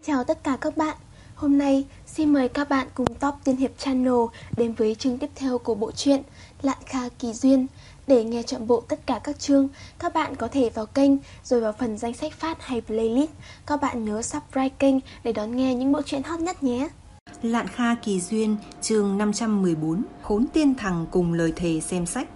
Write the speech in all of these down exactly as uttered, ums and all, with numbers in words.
Chào tất cả các bạn. Hôm nay xin mời các bạn cùng Top Tiên Hiệp Channel đến với chương tiếp theo của bộ truyện Lạn Kha Kỳ Duyên. Để nghe trọn bộ tất cả các chương, các bạn có thể vào kênh rồi vào phần danh sách phát hay playlist. Các bạn nhớ subscribe kênh để đón nghe những bộ truyện hot nhất nhé. Lạn Kha Kỳ Duyên, chương năm trăm mười bốn, Khốn Tiên Thằng cùng lời thề xem sách.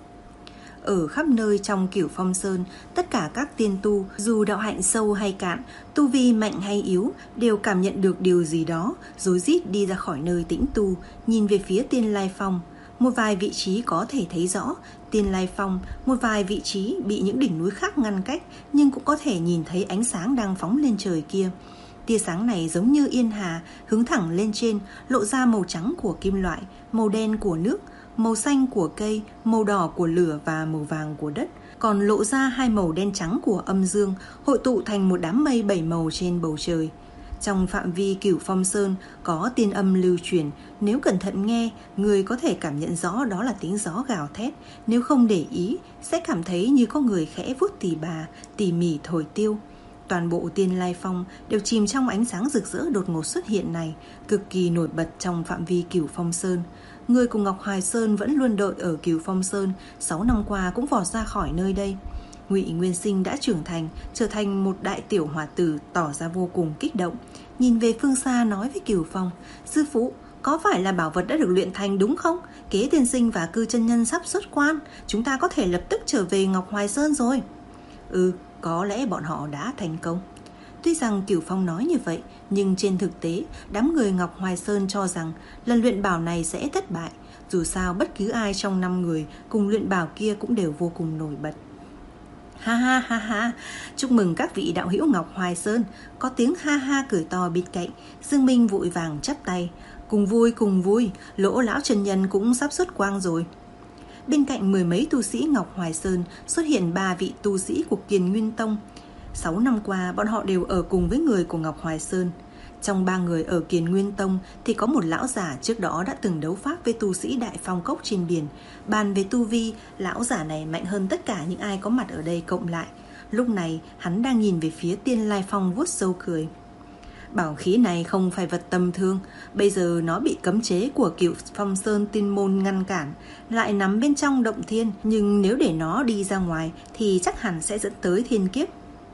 Ở khắp nơi trong Cửu Phong Sơn, tất cả các tiên tu, dù đạo hạnh sâu hay cạn, tu vi mạnh hay yếu, đều cảm nhận được điều gì đó, rối rít đi ra khỏi nơi tĩnh tu, nhìn về phía Tiên Lai Phong. Một vài vị trí có thể thấy rõ Tiên Lai Phong, một vài vị trí bị những đỉnh núi khác ngăn cách, nhưng cũng có thể nhìn thấy ánh sáng đang phóng lên trời kia. Tia sáng này giống như yên hà, hướng thẳng lên trên, lộ ra màu trắng của kim loại, màu đen của nước, màu xanh của cây, màu đỏ của lửa và màu vàng của đất, còn lộ ra hai màu đen trắng của âm dương, hội tụ thành một đám mây bảy màu trên bầu trời. Trong phạm vi Cửu Phong Sơn có tiên âm lưu truyền, nếu cẩn thận nghe, người có thể cảm nhận rõ đó là tiếng gió gào thét, nếu không để ý, sẽ cảm thấy như có người khẽ vuốt tỉ bà, tỉ mỉ thổi tiêu. Toàn bộ Tiên Lai Phong đều chìm trong ánh sáng rực rỡ đột ngột xuất hiện này, cực kỳ nổi bật trong phạm vi Cửu Phong Sơn. Người của Ngọc Hoài Sơn vẫn luôn đợi ở Cửu Phong Sơn, sáu năm qua cũng vọt ra khỏi nơi đây. Ngụy Nguyên Sinh đã trưởng thành, trở thành một đại tiểu hòa tử, tỏ ra vô cùng kích động. Nhìn về phương xa nói với Cửu Phong: "Sư phụ, có phải là bảo vật đã được luyện thành đúng không? Kế tiên sinh và Cư chân nhân sắp xuất quan, chúng ta có thể lập tức trở về Ngọc Hoài Sơn rồi." Ừ, có lẽ bọn họ đã thành công. Tuy rằng Cửu Phong nói như vậy, nhưng trên thực tế, đám người Ngọc Hoài Sơn cho rằng lần luyện bảo này sẽ thất bại. Dù sao bất cứ ai trong năm người cùng luyện bảo kia cũng đều vô cùng nổi bật. Ha ha ha ha, chúc mừng các vị đạo hữu Ngọc Hoài Sơn. Có tiếng ha ha cười to bên cạnh, Dương Minh vội vàng chắp tay. Cùng vui cùng vui, Lỗ lão chân nhân cũng sắp xuất quang rồi. Bên cạnh mười mấy tu sĩ Ngọc Hoài Sơn xuất hiện ba vị tu sĩ của Kiền Nguyên Tông. Sáu năm qua bọn họ đều ở cùng với người của Ngọc Hoài Sơn. Trong ba người ở Kiền Nguyên Tông thì có một lão giả trước đó đã từng đấu pháp với tu sĩ Đại Phong Cốc trên biển. Bàn về tu vi, lão giả này mạnh hơn tất cả những ai có mặt ở đây cộng lại. Lúc này hắn đang nhìn về phía Tiên Lai Phong vuốt râu cười. Bảo khí này không phải vật tầm thường, bây giờ nó bị cấm chế của Cửu Phong Sơn Tiên Môn ngăn cản, lại nằm bên trong động thiên, nhưng nếu để nó đi ra ngoài thì chắc hẳn sẽ dẫn tới thiên kiếp.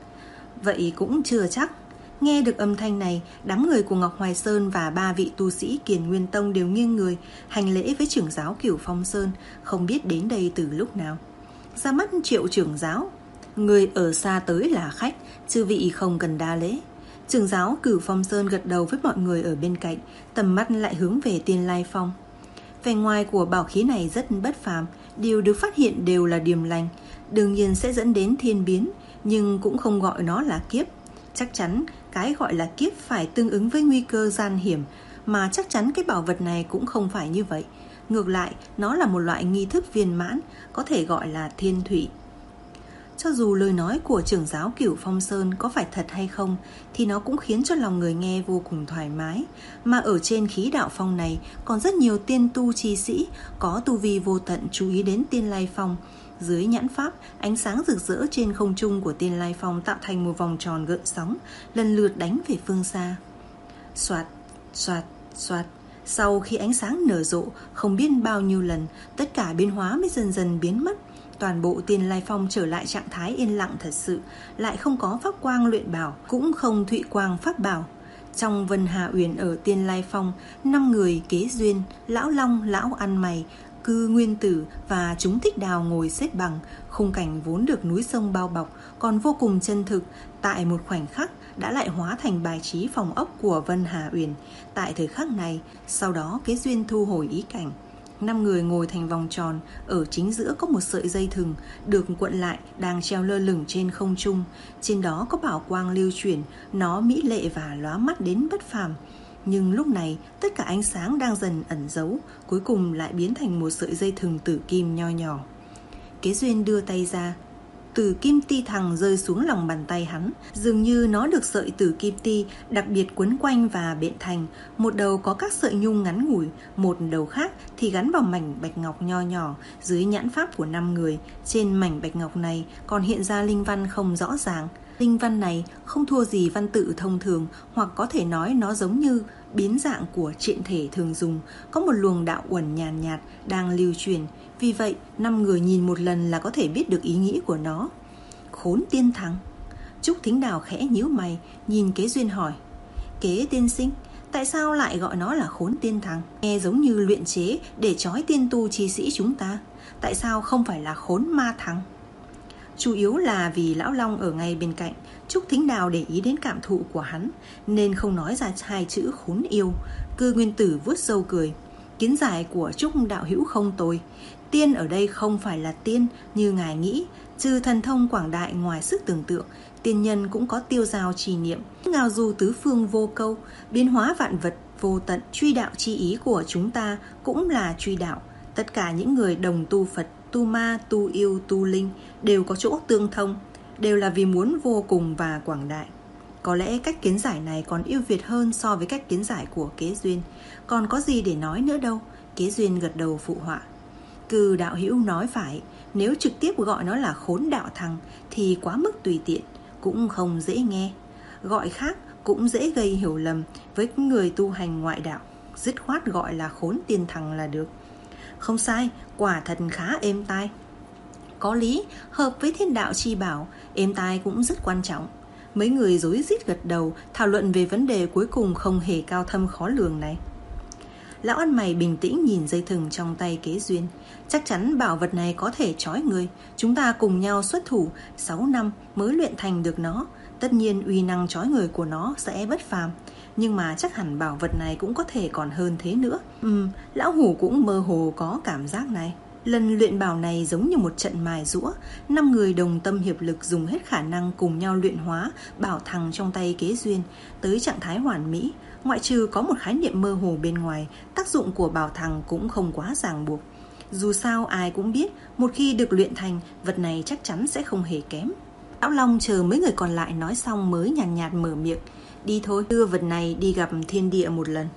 Vậy cũng chưa chắc. Nghe được âm thanh này, đám người của Ngọc Hoài Sơn và ba vị tu sĩ Kiền Nguyên Tông đều nghiêng người hành lễ với trưởng giáo Cửu Phong Sơn, không biết đến đây từ lúc nào. Ra mắt Triệu trưởng giáo: "Người ở xa tới là khách, chư vị không cần đa lễ." Trưởng giáo Cửu Phong Sơn gật đầu với mọi người ở bên cạnh, tầm mắt lại hướng về Tiên Lai Phong. Vẻ ngoài của bảo khí này rất bất phàm, điều được phát hiện đều là điềm lành, đương nhiên sẽ dẫn đến thiên biến, nhưng cũng không gọi nó là kiếp. Chắc chắn cái gọi là kiếp phải tương ứng với nguy cơ gian hiểm, mà chắc chắn cái bảo vật này cũng không phải như vậy. Ngược lại, nó là một loại nghi thức viên mãn, có thể gọi là thiên thủy. Cho dù lời nói của trưởng giáo Cửu Phong Sơn có phải thật hay không, thì nó cũng khiến cho lòng người nghe vô cùng thoải mái. Mà ở trên khí đạo phong này còn rất nhiều tiên tu chi sĩ có tu vi vô tận chú ý đến Tiên Lai Phong. Dưới nhãn pháp, ánh sáng rực rỡ trên không trung của Tiên Lai Phong tạo thành một vòng tròn gợn sóng, lần lượt đánh về phương xa. Soạt, soạt, soạt. Sau khi ánh sáng nở rộ không biết bao nhiêu lần, tất cả biến hóa mới dần dần biến mất. Toàn bộ Tiên Lai Phong trở lại trạng thái yên lặng thật sự, lại không có pháp quang luyện bảo, cũng không thụy quang pháp bảo. Trong Vân Hà Uyển ở Tiên Lai Phong, năm người Kế Duyên, Lão Long, Lão Ăn Mày, Cư Nguyên Tử và chúng Thích Đào ngồi xếp bằng. Khung cảnh vốn được núi sông bao bọc còn vô cùng chân thực, tại một khoảnh khắc đã lại hóa thành bài trí phòng ốc của Vân Hà Uyển. Tại thời khắc này, sau đó Kế Duyên thu hồi ý cảnh. Năm người ngồi thành vòng tròn, ở chính giữa có một sợi dây thừng được cuộn lại đang treo lơ lửng trên không trung. Trên đó có bảo quang lưu chuyển, nó mỹ lệ và lóa mắt đến bất phàm. Nhưng lúc này tất cả ánh sáng đang dần ẩn giấu, cuối cùng lại biến thành một sợi dây thừng tử kim nho nhỏ. Kế Duyên đưa tay ra, tử kim ti thằng rơi xuống lòng bàn tay hắn. Dường như nó được sợi tử kim ti đặc biệt quấn quanh và bện thành. Một đầu có các sợi nhung ngắn ngủi, một đầu khác thì gắn vào mảnh bạch ngọc nho nhỏ. Dưới nhãn pháp của năm người, trên mảnh bạch ngọc này còn hiện ra linh văn không rõ ràng. Linh văn này không thua gì văn tự thông thường, hoặc có thể nói nó giống như biến dạng của triện thể thường dùng, có một luồng đạo uẩn nhàn nhạt, nhạt đang lưu truyền. Vì vậy, năm người nhìn một lần là có thể biết được ý nghĩ của nó. Khốn tiên thằng. Trúc Thính Đào khẽ nhíu mày, nhìn Kế Duyên hỏi: Kế tiên sinh, tại sao lại gọi nó là khốn tiên thằng? Nghe giống như luyện chế để trói tiên tu chi sĩ chúng ta. Tại sao không phải là khốn ma thằng? Chủ yếu là vì Lão Long ở ngay bên cạnh. Trúc Thính Đào để ý đến cảm thụ của hắn, nên không nói ra hai chữ khốn yêu. Cư Nguyên Tử vuốt râu cười: Kiến giải của Trúc đạo hữu không tồi. Tiên ở đây không phải là tiên như ngài nghĩ. Trừ thần thông quảng đại ngoài sức tưởng tượng, tiên nhân cũng có tiêu dao trì niệm, ngao du tứ phương vô câu, biến hóa vạn vật vô tận. Truy đạo chi ý của chúng ta cũng là truy đạo. Tất cả những người đồng tu Phật, tu ma, tu yêu, tu linh đều có chỗ tương thông, đều là vì muốn vô cùng và quảng đại. Có lẽ cách kiến giải này còn ưu việt hơn so với cách kiến giải của Kế Duyên. Còn có gì để nói nữa đâu. Kế Duyên gật đầu phụ họa: Cừ đạo hữu nói phải. Nếu trực tiếp gọi nó là khốn đạo thằng thì quá mức tùy tiện, cũng không dễ nghe. Gọi khác cũng dễ gây hiểu lầm với người tu hành ngoại đạo. Dứt khoát gọi là khốn tiên thằng là được. Không sai, quả thật khá êm tai. Có lý, hợp với thiên đạo chi bảo, êm tai cũng rất quan trọng. Mấy người rối rít gật đầu, thảo luận về vấn đề cuối cùng không hề cao thâm khó lường này. Lão ăn mày bình tĩnh nhìn dây thừng trong tay Kế Duyên. Chắc chắn bảo vật này có thể trói người. Chúng ta cùng nhau xuất thủ sáu năm mới luyện thành được nó. Tất nhiên uy năng trói người của nó sẽ bất phàm, nhưng mà chắc hẳn bảo vật này cũng có thể còn hơn thế nữa. Ừm, Lão Hủ cũng mơ hồ có cảm giác này. Lần luyện bảo này giống như một trận mài giũa. Năm người đồng tâm hiệp lực dùng hết khả năng cùng nhau luyện hóa bảo thằng trong tay Kế Duyên tới trạng thái hoàn mỹ. Ngoại trừ có một khái niệm mơ hồ bên ngoài, tác dụng của bảo thằng cũng không quá ràng buộc. Dù sao ai cũng biết, một khi được luyện thành, vật này chắc chắn sẽ không hề kém. Lão Long chờ mấy người còn lại nói xong mới nhàn nhạt, nhạt mở miệng: Đi thôi, đưa vật này đi gặp thiên địa một lần.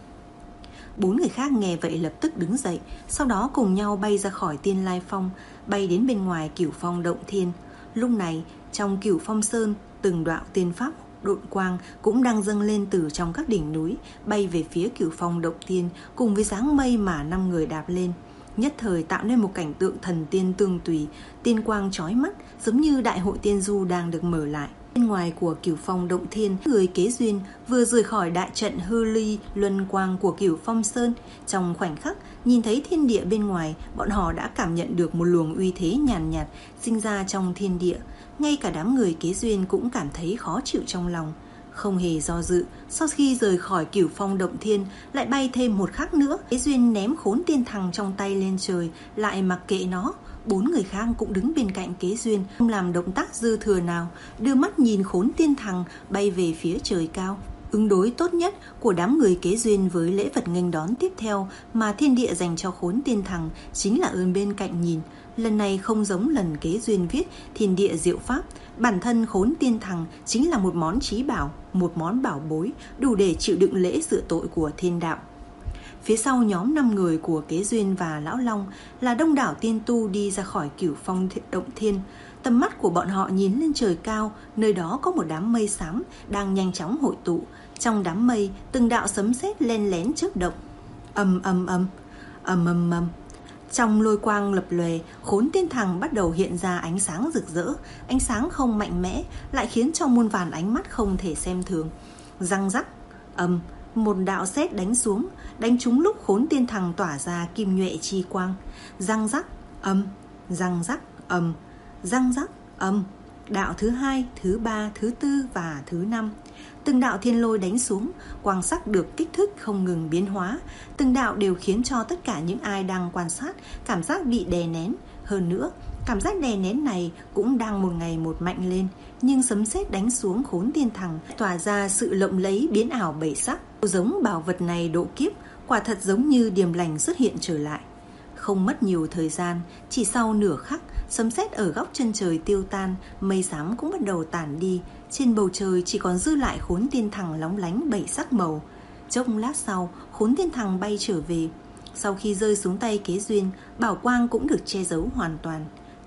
Bốn người khác nghe vậy lập tức đứng dậy, sau đó cùng nhau bay ra khỏi Tiên Lai Phong, bay đến bên ngoài Cửu Phong Động Thiên. Lúc này, trong Cửu Phong Sơn, từng đạo tiên pháp độn quang cũng đang dâng lên từ trong các đỉnh núi, bay về phía Cửu Phong Động Thiên, cùng với dáng mây mà năm người đạp lên, nhất thời tạo nên một cảnh tượng thần tiên tương tùy, tiên quang chói mắt, giống như đại hội tiên du đang được mở lại. Bên ngoài của Cửu Phong Động Thiên, người Kế Duyên vừa rời khỏi đại trận hư ly luân quang của Cửu Phong Sơn. Trong khoảnh khắc nhìn thấy thiên địa bên ngoài, bọn họ đã cảm nhận được một luồng uy thế nhàn nhạt, nhạt sinh ra trong thiên địa. Ngay cả đám người Kế Duyên cũng cảm thấy khó chịu trong lòng. Không hề do dự, sau khi rời khỏi Cửu Phong Động Thiên, lại bay thêm một khắc nữa. Kế Duyên ném khốn tiên thằng trong tay lên trời, lại mặc kệ nó. Bốn người khác cũng đứng bên cạnh Kế Duyên, không làm động tác dư thừa nào, đưa mắt nhìn khốn tiên thằng bay về phía trời cao. Ứng đối tốt nhất của đám người Kế Duyên với lễ vật nghênh đón tiếp theo mà thiên địa dành cho khốn tiên thằng chính là ở bên cạnh nhìn. Lần này không giống lần Kế Duyên viết thiên địa diệu pháp, bản thân khốn tiên thằng chính là một món trí bảo, một món bảo bối đủ để chịu đựng lễ rửa tội của thiên đạo. Phía sau nhóm năm người của Kế Duyên và Lão Long là đông đảo tiên tu đi ra khỏi Cửu Phong Động Thiên. Tầm mắt của bọn họ nhìn lên trời cao, nơi đó có một đám mây xám đang nhanh chóng hội tụ. Trong đám mây, từng đạo sấm sét len lén chớp động. Ầm ầm ầm, ầm ầm ầm. Trong lôi quang lập lòe, khốn tiên thằng bắt đầu hiện ra ánh sáng rực rỡ. Ánh sáng không mạnh mẽ, lại khiến cho muôn vàn ánh mắt không thể xem thường. Răng rắc, ầm, một đạo sét đánh xuống, đánh trúng lúc khốn tiên thằng tỏa ra kim nhuệ chi quang. Răng rắc, ầm, răng rắc, ầm, răng rắc, ầm. Đạo thứ hai, thứ ba, thứ tư và thứ năm. Từng đạo thiên lôi đánh xuống, quang sắc được kích thích không ngừng biến hóa. Từng đạo đều khiến cho tất cả những ai đang quan sát cảm giác bị đè nén. Hơn nữa, cảm giác đè nén này cũng đang một ngày một mạnh lên. Nhưng sấm sét đánh xuống khốn tiên thằng tỏa ra sự lộng lẫy biến ảo bảy sắc. Giống bảo vật này độ kiếp, quả thật giống như điềm lành xuất hiện trở lại. Không mất nhiều thời gian, chỉ sau nửa khắc, sấm sét ở góc chân trời tiêu tan, mây xám cũng bắt đầu tản đi. Trên bầu trời chỉ còn dư lại khốn tiên thằng lóng lánh bảy sắc màu. Chốc lát sau, khốn tiên thằng bay trở về. Sau khi rơi xuống tay Kế Duyên, bảo quang cũng được che giấu hoàn toàn.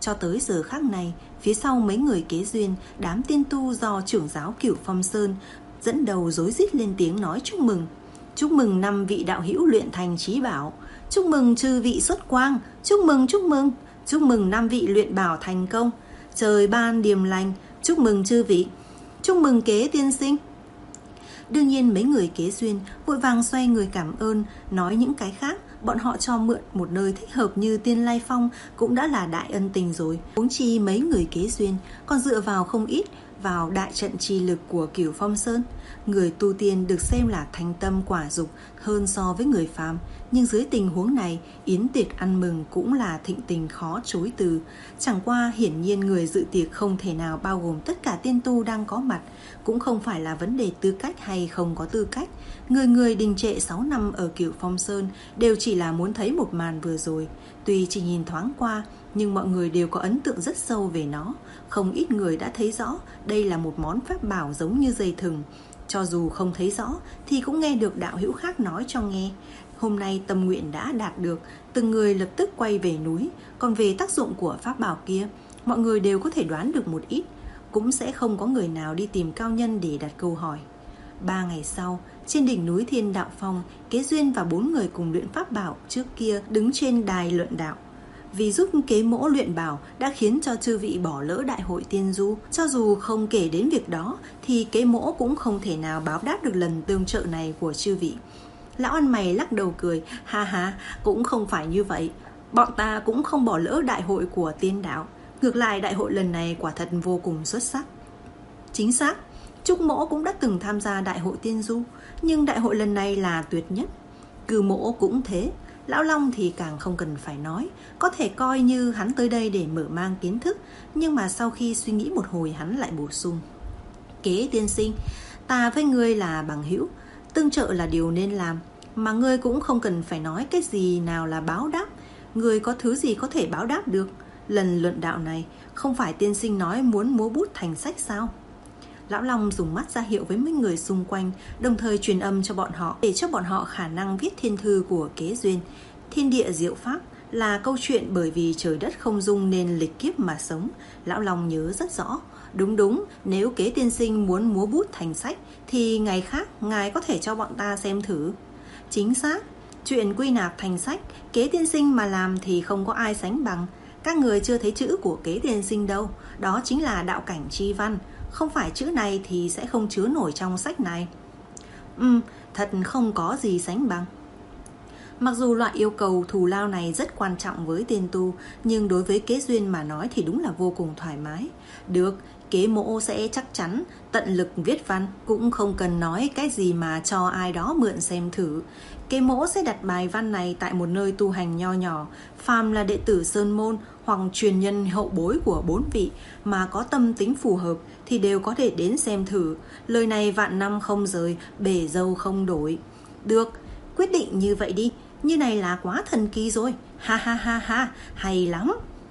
Cho tới giờ khắc này, phía sau mấy người kế duyên, đám tiên tu do trưởng giáo Cửu Phong Sơn dẫn đầu rối rít lên tiếng nói chúc mừng. Chúc mừng năm vị đạo hữu luyện thành trí bảo, chúc mừng chư vị xuất quang, chúc mừng chúc mừng, chúc mừng năm vị luyện bảo thành công, trời ban điềm lành, chúc mừng chư vị, chúc mừng Kế tiên sinh. Đương nhiên mấy người kế duyên vội vàng xoay người cảm ơn, nói những cái khác. Bọn họ cho mượn một nơi thích hợp như Tiên Lai Phong cũng đã là đại ân tình rồi. Huống chi mấy người kế duyên còn dựa vào không ít vào đại trận chi lực của Cửu Phong Sơn. Người tu tiên được xem là thành tâm quả dục hơn so với người phàm, nhưng dưới tình huống này, yến tiệc ăn mừng cũng là thịnh tình khó chối từ. Chẳng qua hiển nhiên người dự tiệc không thể nào bao gồm tất cả tiên tu đang có mặt, cũng không phải là vấn đề tư cách hay không có tư cách. Người người đình trệ sáu năm ở Cửu Phong Sơn đều chỉ là muốn thấy một màn vừa rồi. Tuy chỉ nhìn thoáng qua, nhưng mọi người đều có ấn tượng rất sâu về nó. Không ít người đã thấy rõ đây là một món pháp bảo giống như dây thừng. Cho dù không thấy rõ thì cũng nghe được đạo hữu khác nói cho nghe. Hôm nay tâm nguyện đã đạt được, từng người lập tức quay về núi. Còn về tác dụng của pháp bảo kia, mọi người đều có thể đoán được một ít. Cũng sẽ không có người nào đi tìm cao nhân để đặt câu hỏi. Ba ngày sau, trên đỉnh núi Thiên Đạo Phong, Kế Duyên và bốn người cùng luyện pháp bảo trước kia đứng trên đài luận đạo. Vì giúp Kế Mỗ luyện bảo đã khiến cho chư vị bỏ lỡ đại hội tiên du. Cho dù không kể đến việc đó thì Kế Mỗ cũng không thể nào báo đáp được lần tương trợ này của chư vị. Lão ăn mày lắc đầu cười, ha ha, cũng không phải như vậy. Bọn ta cũng không bỏ lỡ đại hội của tiên đạo. Ngược lại đại hội lần này quả thật vô cùng xuất sắc. Chính xác, Trúc Mỗ cũng đã từng tham gia đại hội tiên du, nhưng đại hội lần này là tuyệt nhất. Cừ Mỗ cũng thế. Lão Long thì càng không cần phải nói, có thể coi như hắn tới đây để mở mang kiến thức. Nhưng mà sau khi suy nghĩ một hồi hắn lại bổ sung, Kế tiên sinh, ta với ngươi là bằng hữu, tương trợ là điều nên làm. Mà ngươi cũng không cần phải nói cái gì nào là báo đáp. Ngươi có thứ gì có thể báo đáp được? Lần luận đạo này không phải tiên sinh nói muốn múa bút thành sách sao? Lão Long dùng mắt ra hiệu với mấy người xung quanh, đồng thời truyền âm cho bọn họ để cho bọn họ khả năng viết thiên thư của Kế Duyên. Thiên địa diệu pháp là câu chuyện bởi vì trời đất không dung nên lịch kiếp mà sống. Lão Long nhớ rất rõ. Đúng đúng, nếu Kế tiên sinh muốn múa bút thành sách thì ngày khác ngài có thể cho bọn ta xem thử. Chính xác, chuyện quy nạp thành sách, Kế tiên sinh mà làm thì không có ai sánh bằng. Các người chưa thấy chữ của Kế tiên sinh đâu, đó chính là đạo cảnh chi văn. Không phải chữ này thì sẽ không chứa nổi trong sách này. Ừm, thật không có gì sánh bằng. Mặc dù loại yêu cầu thù lao này rất quan trọng với tiên tu, nhưng đối với Kế Duyên mà nói thì đúng là vô cùng thoải mái. Được, Kế Mỗ sẽ chắc chắn tận lực viết văn, cũng không cần nói cái gì mà cho ai đó mượn xem thử. Kế Mỗ sẽ đặt bài văn này tại một nơi tu hành nho nhỏ. Phàm là đệ tử Sơn Môn hoặc truyền nhân hậu bối của bốn vị mà có tâm tính phù hợp thì đều có thể đến xem thử. Lời này vạn năm không rời, bể dâu không đổi. Được, quyết định như vậy đi. Như này là quá thần kỳ rồi. Ha ha ha ha, hay lắm.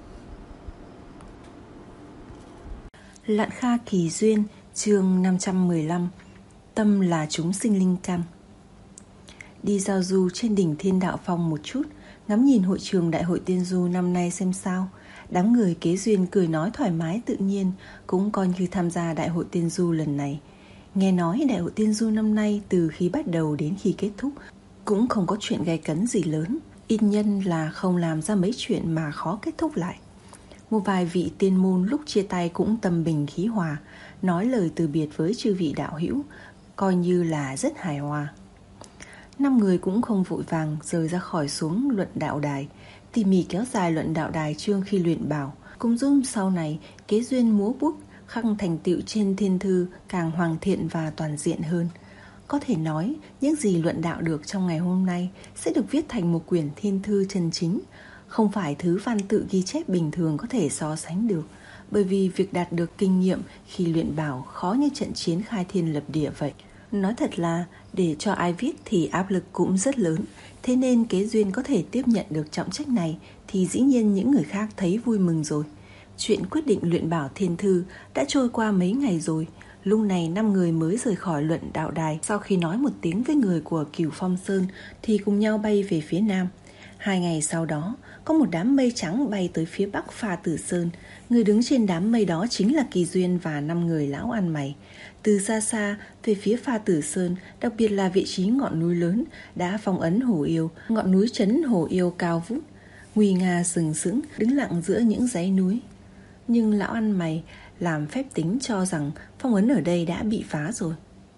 Lạn Kha Kỳ Duyên, chương năm trăm mười lăm. Tâm là chúng sinh linh căn. Đi giao du trên đỉnh Thiên Đạo Phong một chút, ngắm nhìn hội trường đại hội tiên du năm nay xem sao. Đám người Kế Duyên cười nói thoải mái tự nhiên, cũng coi như tham gia đại hội tiên du lần này. Nghe nói đại hội tiên du năm nay từ khi bắt đầu đến khi kết thúc cũng không có chuyện gay cấn gì lớn, ít nhân là không làm ra mấy chuyện mà khó kết thúc lại. Một vài vị tiên môn lúc chia tay cũng tâm bình khí hòa, nói lời từ biệt với chư vị đạo hữu, coi như là rất hài hòa. Năm người cũng không vội vàng rời ra khỏi xuống luận đạo đài, tỉ mỉ kéo dài luận đạo đài chương khi luyện bảo, cũng giúp sau này Kế Duyên múa bút khắc thành tựu trên thiên thư càng hoàn thiện và toàn diện hơn. Có thể nói, những gì luận đạo được trong ngày hôm nay sẽ được viết thành một quyển thiên thư chân chính, không phải thứ văn tự ghi chép bình thường có thể so sánh được, bởi vì việc đạt được kinh nghiệm khi luyện bảo khó như trận chiến khai thiên lập địa vậy. Nói thật là, để cho ai viết thì áp lực cũng rất lớn, thế nên Kế Duyên có thể tiếp nhận được trọng trách này thì dĩ nhiên những người khác thấy vui mừng rồi. Chuyện quyết định luyện bảo thiên thư đã trôi qua mấy ngày rồi. Lúc này năm người mới rời khỏi luận đạo đài. Sau khi nói một tiếng với người của Cửu Phong Sơn thì cùng nhau bay về phía nam. Hai ngày sau đó, có một đám mây trắng bay tới phía bắc Pha Tử Sơn. Người đứng trên đám mây đó chính là Kỳ Duyên và năm người lão ăn mày. Từ xa xa, về phía Pha Tử Sơn, đặc biệt là vị trí ngọn núi lớn, đã phong ấn Hồ Yêu. Ngọn núi trấn Hồ Yêu cao vút, nguy nga sừng sững, đứng lặng giữa những dãy núi. Nhưng lão ăn mày làm phép tính cho rằng phong ấn ở đây đã bị phá rồi.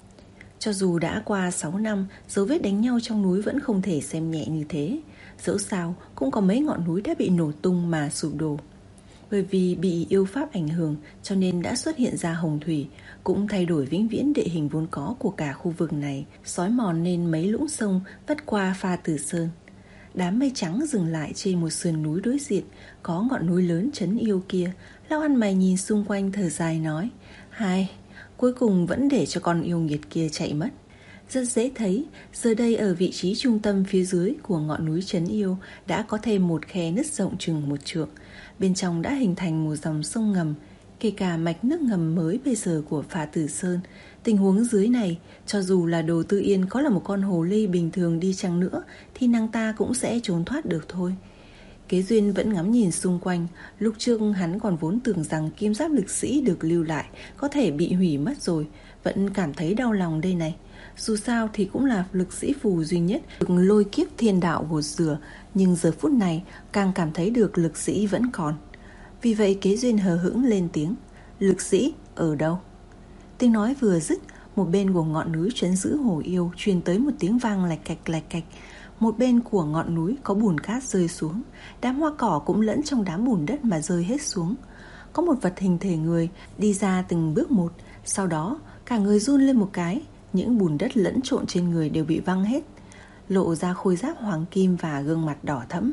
Cho dù đã qua sáu năm, dấu vết đánh nhau trong núi vẫn không thể xem nhẹ như thế. Dẫu sao cũng có mấy ngọn núi đã bị nổ tung mà sụp đổ. Bởi vì bị yêu pháp ảnh hưởng cho nên đã xuất hiện ra hồng thủy, cũng thay đổi vĩnh viễn địa hình vốn có của cả khu vực này, xói mòn nên mấy lũng sông vắt qua Pha Tử Sơn. Đám mây trắng dừng lại trên một sườn núi đối diện, có ngọn núi lớn trấn yêu kia. Lão ăn mày nhìn xung quanh thở dài nói: Hai, cuối cùng vẫn để cho con yêu nghiệt kia chạy mất. Rất dễ thấy, giờ đây ở vị trí trung tâm phía dưới của ngọn núi trấn yêu đã có thêm một khe nứt rộng chừng một trượng. Bên trong đã hình thành một dòng sông ngầm, kể cả mạch nước ngầm mới bây giờ của Pha Tử Sơn. Tình huống dưới này, cho dù là Đồ Tư Yên có là một con hồ ly bình thường đi chăng nữa thì nàng ta cũng sẽ trốn thoát được thôi. Kế Duyên vẫn ngắm nhìn xung quanh. Lúc trước hắn còn vốn tưởng rằng kim giáp lực sĩ được lưu lại có thể bị hủy mất rồi, vẫn cảm thấy đau lòng đây này. Dù sao thì cũng là lực sĩ phù duy nhất được lôi kiếp thiên đạo gột rửa, nhưng giờ phút này càng cảm thấy được lực sĩ vẫn còn. Vì vậy Kế Duyên hờ hững lên tiếng: Lực sĩ ở đâu? Tiếng nói vừa dứt, một bên của ngọn núi trấn giữ Hồ Yêu truyền tới một tiếng vang lạch cạch lạch cạch. Một bên của ngọn núi có bùn cát rơi xuống, đám hoa cỏ cũng lẫn trong đám bùn đất mà rơi hết xuống. Có một vật hình thể người đi ra từng bước một, sau đó cả người run lên một cái, những bùn đất lẫn trộn trên người đều bị văng hết, lộ ra khôi giáp hoàng kim và gương mặt đỏ thẫm.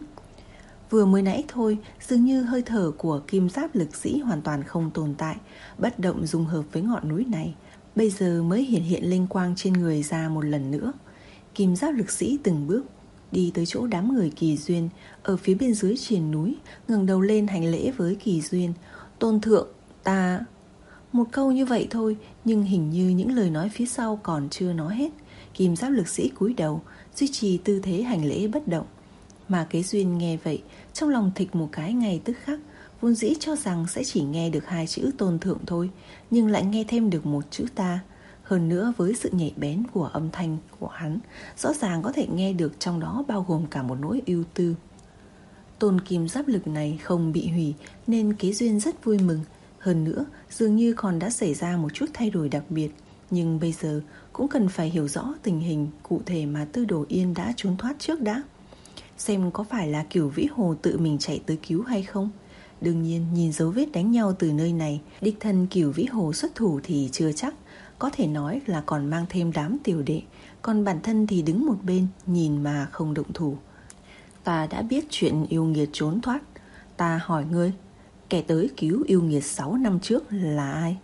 Vừa mới nãy thôi, dường như hơi thở của kim giáp lực sĩ hoàn toàn không tồn tại, bất động dung hợp với ngọn núi này, bây giờ mới hiện hiện linh quang trên người ra một lần nữa. Kim giáp lực sĩ từng bước đi tới chỗ đám người Kỳ Duyên ở phía bên dưới triền núi, ngẩng đầu lên hành lễ với Kỳ Duyên: Tôn thượng, ta... Một câu như vậy thôi, nhưng hình như những lời nói phía sau còn chưa nói hết. Kim giáp lực sĩ cúi đầu, duy trì tư thế hành lễ bất động. Mà Kế Duyên nghe vậy, trong lòng thịch một cái ngay tức khắc. Vốn dĩ cho rằng sẽ chỉ nghe được hai chữ tôn thượng thôi, nhưng lại nghe thêm được một chữ ta. Hơn nữa với sự nhạy bén của âm thanh của hắn, rõ ràng có thể nghe được trong đó bao gồm cả một nỗi ưu tư. Tôn kim giáp lực này không bị hủy nên Kế Duyên rất vui mừng. Hơn nữa dường như còn đã xảy ra một chút thay đổi đặc biệt. Nhưng bây giờ cũng cần phải hiểu rõ tình hình cụ thể mà Tư Đồ Yên đã trốn thoát trước đã. Xem có phải là Cửu Vĩ Hồ tự mình chạy tới cứu hay không. Đương nhiên nhìn dấu vết đánh nhau từ nơi này, đích thân Cửu Vĩ Hồ xuất thủ thì chưa chắc. Có thể nói là còn mang thêm đám tiểu đệ, còn bản thân thì đứng một bên nhìn mà không động thủ. Ta đã biết chuyện yêu nghiệt trốn thoát. Ta hỏi ngươi, kẻ tới cứu yêu nghiệt sáu năm trước là ai?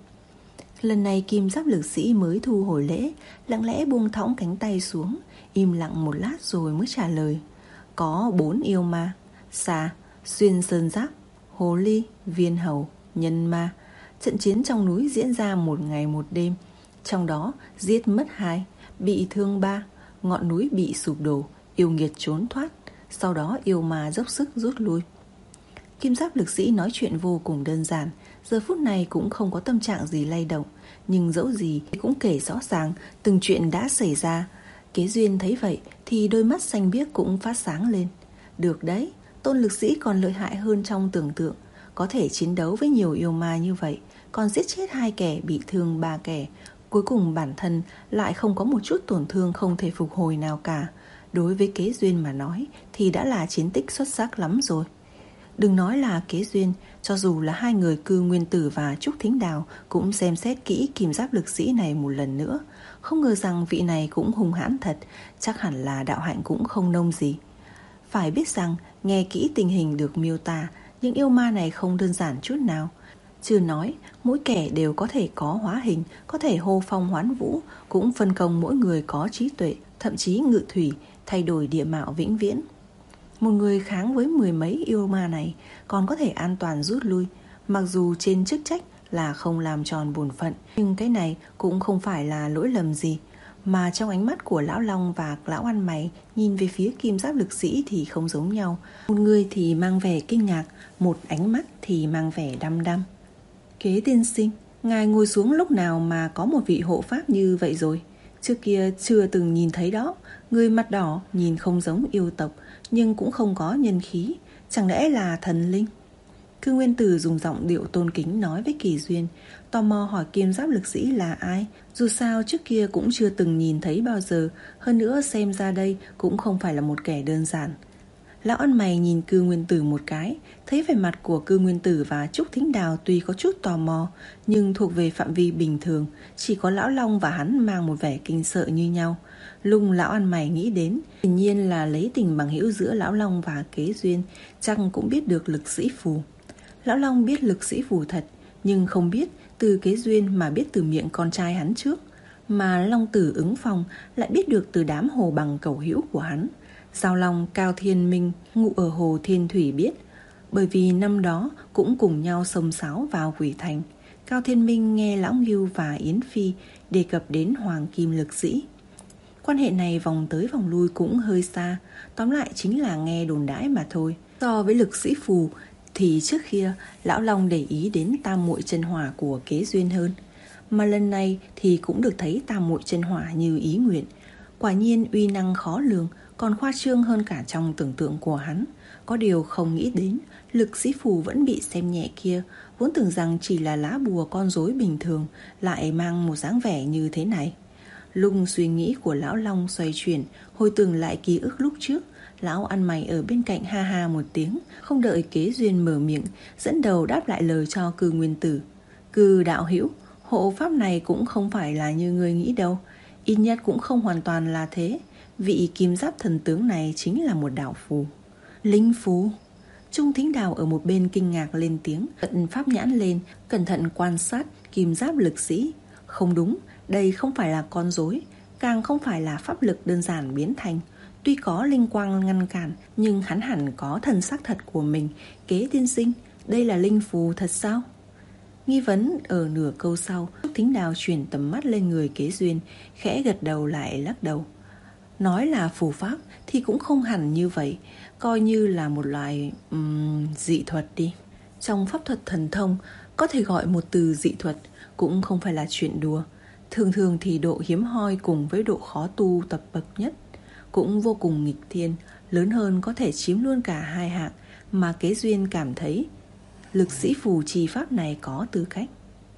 Lần này kim giáp lực sĩ mới thu hồi lễ, lặng lẽ buông thõng cánh tay xuống, im lặng một lát rồi mới trả lời: Có bốn yêu ma: Xà, Xuyên Sơn Giáp, Hồ Ly, Viên Hầu, Nhân Ma. Trận chiến trong núi diễn ra một ngày một đêm, trong đó giết mất hai, bị thương ba, ngọn núi bị sụp đổ, yêu nghiệt trốn thoát, sau đó yêu ma dốc sức rút lui. Kim giáp lực sĩ nói chuyện vô cùng đơn giản, giờ phút này cũng không có tâm trạng gì lay động, nhưng dẫu gì cũng kể rõ ràng từng chuyện đã xảy ra. Kế Duyên thấy vậy thì đôi mắt xanh biếc cũng phát sáng lên. Được đấy, Tôn lực sĩ còn lợi hại hơn trong tưởng tượng, có thể chiến đấu với nhiều yêu ma như vậy, còn giết chết hai kẻ, bị thương ba kẻ, cuối cùng bản thân lại không có một chút tổn thương không thể phục hồi nào cả. Đối với Kế Duyên mà nói thì đã là chiến tích xuất sắc lắm rồi. Đừng nói là Kế Duyên, cho dù là hai người Cư Nguyên Tử và Trúc Thính Đào cũng xem xét kỹ kim giáp lực sĩ này một lần nữa. Không ngờ rằng vị này cũng hung hãn thật, chắc hẳn là đạo hạnh cũng không nông gì. Phải biết rằng, nghe kỹ tình hình được miêu tả, những yêu ma này không đơn giản chút nào. Chưa nói, mỗi kẻ đều có thể có hóa hình, có thể hô phong hoán vũ, cũng phân công mỗi người có trí tuệ, thậm chí ngự thủy, thay đổi địa mạo vĩnh viễn. Một người kháng với mười mấy yêu ma này còn có thể an toàn rút lui, mặc dù trên chức trách là không làm tròn bổn phận, nhưng cái này cũng không phải là lỗi lầm gì. Mà trong ánh mắt của lão Long và lão ăn mày nhìn về phía kim giáp lực sĩ thì không giống nhau. Một người thì mang vẻ kinh ngạc, một ánh mắt thì mang vẻ đăm đăm. Kế tiên sinh, ngài ngồi xuống lúc nào mà có một vị hộ pháp như vậy rồi? Trước kia chưa từng nhìn thấy đó. Người mặt đỏ nhìn không giống yêu tộc, nhưng cũng không có nhân khí. Chẳng lẽ là thần linh? Cư Nguyên Tử dùng giọng điệu tôn kính nói với Kỳ Duyên, tò mò hỏi kim giáp lực sĩ là ai. Dù sao trước kia cũng chưa từng nhìn thấy bao giờ, hơn nữa xem ra đây cũng không phải là một kẻ đơn giản. Lão ăn mày nhìn Cư Nguyên Tử một cái, thấy vẻ mặt của Cư Nguyên Tử và Trúc Thính Đào tuy có chút tò mò, nhưng thuộc về phạm vi bình thường. Chỉ có lão Long và hắn mang một vẻ kinh sợ như nhau. Lung lão ăn mày nghĩ đến, hiển nhiên là lấy tình bằng hữu giữa lão Long và Kế Duyên, chắc cũng biết được lực sĩ phù. Lão Long biết lực sĩ phù thật, nhưng không biết từ Kế Duyên mà biết từ miệng con trai hắn trước. Mà Long Tử Ứng Phong lại biết được từ đám hồ bằng cầu hữu của hắn. Giao Long Cao Thiên Minh ngụ ở hồ Thiên Thủy biết, bởi vì năm đó cũng cùng nhau xông xáo vào Quỷ Thành. Cao Thiên Minh nghe Lão Ngưu và Yến Phi đề cập đến Hoàng Kim lực sĩ. Quan hệ này vòng tới vòng lui cũng hơi xa, tóm lại chính là nghe đồn đãi mà thôi. So với lực sĩ phù thì trước kia Lão Long để ý đến tam muội chân hỏa của Kế Duyên hơn, mà lần này thì cũng được thấy tam muội chân hỏa như ý nguyện. Quả nhiên uy năng khó lường, còn khoa trương hơn cả trong tưởng tượng của hắn. Có điều không nghĩ đến lực sĩ phù vẫn bị xem nhẹ kia, vốn tưởng rằng chỉ là lá bùa con rối bình thường, lại mang một dáng vẻ như thế này. Lung suy nghĩ của lão Long xoay chuyển, hồi tưởng lại ký ức lúc trước. Lão ăn mày ở bên cạnh ha ha một tiếng, không đợi Kế Duyên mở miệng, dẫn đầu đáp lại lời cho Cư Nguyên Tử. Cư đạo hữu, hộ pháp này cũng không phải là như người nghĩ đâu, ít nhất cũng không hoàn toàn là thế. Vị kim giáp thần tướng này chính là một đạo phù. Linh phù? Trung Thính Đào ở một bên kinh ngạc lên tiếng, cận pháp nhãn lên, cẩn thận quan sát kim giáp lực sĩ. Không đúng, đây không phải là con rối, càng không phải là pháp lực đơn giản biến thành. Tuy có linh quang ngăn cản, nhưng hắn hẳn có thần sắc thật của mình. Kế tiên sinh, đây là linh phù thật sao? Nghi vấn ở nửa câu sau, Trung Thính Đào chuyển tầm mắt lên người Kế Duyên, khẽ gật đầu lại lắc đầu. Nói là phù pháp thì cũng không hẳn như vậy, coi như là một loại um, dị thuật đi. Trong pháp thuật thần thông, có thể gọi một từ dị thuật cũng không phải là chuyện đùa. Thường thường thì độ hiếm hoi cùng với độ khó tu tập bậc nhất cũng vô cùng nghịch thiên, lớn hơn có thể chiếm luôn cả hai hạng, mà Kế Duyên cảm thấy lực sĩ phù trì pháp này có tư cách.